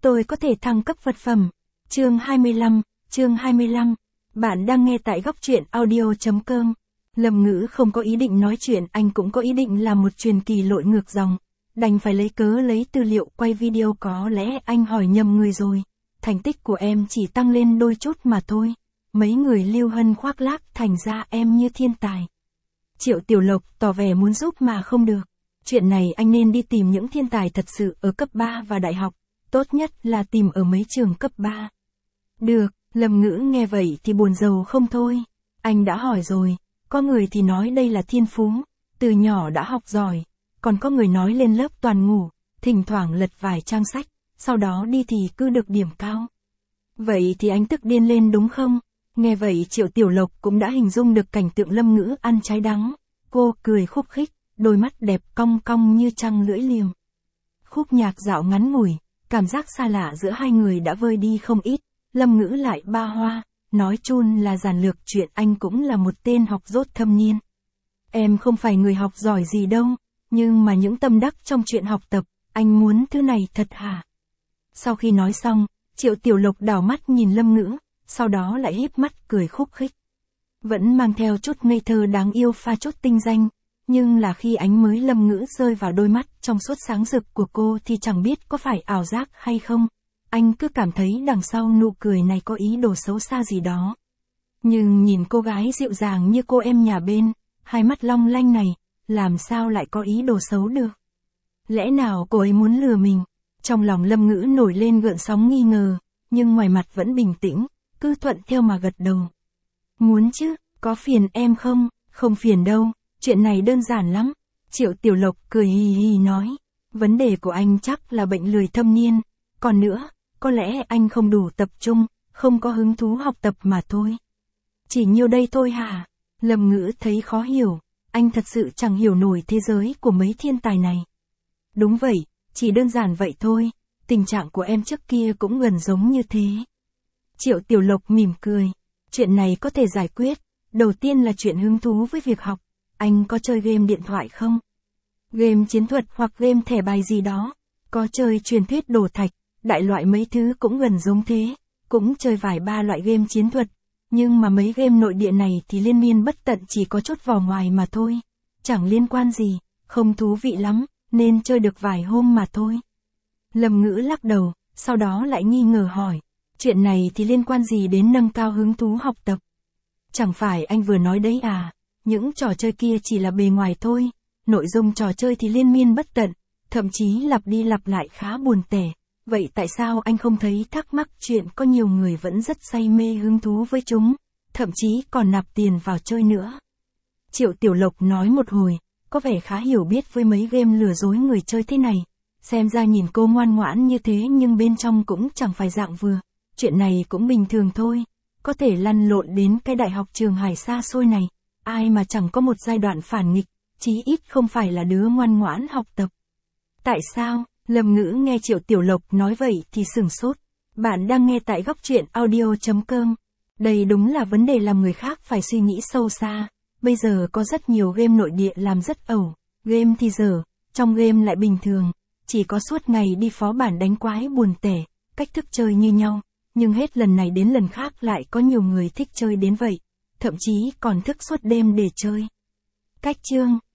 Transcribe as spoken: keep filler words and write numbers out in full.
tôi có thể thăng cấp vật phẩm. Chương hai mươi lăm, chương hai mươi lăm. Bạn đang nghe tại góc truyện audio.com. Lâm Ngữ không có ý định nói chuyện, anh cũng có ý định làm một truyền kỳ lội ngược dòng. Đành phải lấy cớ lấy tư liệu quay video, có lẽ anh hỏi nhầm người rồi. Thành tích của em chỉ tăng lên đôi chút mà thôi. Mấy người Lưu Hân khoác lác, thành ra em như thiên tài. Triệu Tiểu Lộc tỏ vẻ muốn giúp mà không được. Chuyện này anh nên đi tìm những thiên tài thật sự ở cấp ba và đại học. Tốt nhất là tìm ở mấy trường cấp ba. Được, Lâm Ngữ nghe vậy thì buồn rầu không thôi. Anh đã hỏi rồi, có người thì nói đây là thiên phú, từ nhỏ đã học giỏi. Còn có người nói lên lớp toàn ngủ, thỉnh thoảng lật vài trang sách, sau đó đi thì cứ được điểm cao. Vậy thì anh tức điên lên đúng không? Nghe vậy Triệu Tiểu Lộc cũng đã hình dung được cảnh tượng Lâm Ngữ ăn trái đắng. Cô cười khúc khích, đôi mắt đẹp cong cong như trăng lưỡi liềm. Khúc nhạc dạo ngắn ngủi, cảm giác xa lạ giữa hai người đã vơi đi không ít. Lâm Ngữ lại ba hoa, nói chun là giản lược chuyện anh cũng là một tên học dốt thâm niên. Em không phải người học giỏi gì đâu, nhưng mà những tâm đắc trong chuyện học tập, anh muốn thứ này thật hả? Sau khi nói xong, Triệu Tiểu Lộc đảo mắt nhìn Lâm Ngữ, sau đó lại híp mắt cười khúc khích. Vẫn mang theo chút ngây thơ đáng yêu pha chút tinh danh, nhưng là khi ánh mới Lâm Ngữ rơi vào đôi mắt trong suốt sáng rực của cô thì chẳng biết có phải ảo giác hay không. Anh cứ cảm thấy đằng sau nụ cười này có ý đồ xấu xa gì đó. Nhưng nhìn cô gái dịu dàng như cô em nhà bên, hai mắt long lanh này, làm sao lại có ý đồ xấu được? Lẽ nào cô ấy muốn lừa mình? Trong lòng Lâm Ngữ nổi lên gợn sóng nghi ngờ, nhưng ngoài mặt vẫn bình tĩnh, cứ thuận theo mà gật đầu. Muốn chứ, có phiền em không? Không phiền đâu, chuyện này đơn giản lắm. Triệu Tiểu Lộc cười hì hì nói, vấn đề của anh chắc là bệnh lười thâm niên, còn nữa, có lẽ anh không đủ tập trung, không có hứng thú học tập mà thôi. Chỉ nhiêu đây thôi hả? Lâm Ngữ thấy khó hiểu, anh thật sự chẳng hiểu nổi thế giới của mấy thiên tài này. Đúng vậy, chỉ đơn giản vậy thôi, tình trạng của em trước kia cũng gần giống như thế. Triệu Tiểu Lộc mỉm cười, chuyện này có thể giải quyết, đầu tiên là chuyện hứng thú với việc học, anh có chơi game điện thoại không? Game chiến thuật hoặc game thẻ bài gì đó, có chơi truyền thuyết đồ thạch, đại loại mấy thứ cũng gần giống thế, cũng chơi vài ba loại game chiến thuật, nhưng mà mấy game nội địa này thì liên miên bất tận, chỉ có chút vỏ ngoài mà thôi, chẳng liên quan gì, không thú vị lắm, nên chơi được vài hôm mà thôi. Lâm Ngữ lắc đầu, sau đó lại nghi ngờ hỏi, chuyện này thì liên quan gì đến nâng cao hứng thú học tập? Chẳng phải anh vừa nói đấy à, những trò chơi kia chỉ là bề ngoài thôi, nội dung trò chơi thì liên miên bất tận, thậm chí lặp đi lặp lại khá buồn tẻ. Vậy tại sao anh không thấy thắc mắc chuyện có nhiều người vẫn rất say mê hứng thú với chúng, thậm chí còn nạp tiền vào chơi nữa? Triệu Tiểu Lộc nói một hồi, có vẻ khá hiểu biết với mấy game lừa dối người chơi thế này. Xem ra nhìn cô ngoan ngoãn như thế nhưng bên trong cũng chẳng phải dạng vừa. Chuyện này cũng bình thường thôi, có thể lăn lộn đến cái đại học Trường Hải xa xôi này. Ai mà chẳng có một giai đoạn phản nghịch, chí ít không phải là đứa ngoan ngoãn học tập. Tại sao? Lâm Ngữ nghe Triệu Tiểu Lộc nói vậy thì sửng sốt. Bạn đang nghe tại góc truyện audio.com. Đây đúng là vấn đề làm người khác phải suy nghĩ sâu xa. Bây giờ có rất nhiều game nội địa làm rất ẩu. Game thì dở, trong game lại bình thường. Chỉ có suốt ngày đi phó bản đánh quái buồn tẻ, cách thức chơi như nhau. Nhưng hết lần này đến lần khác lại có nhiều người thích chơi đến vậy. Thậm chí còn thức suốt đêm để chơi. Cách chương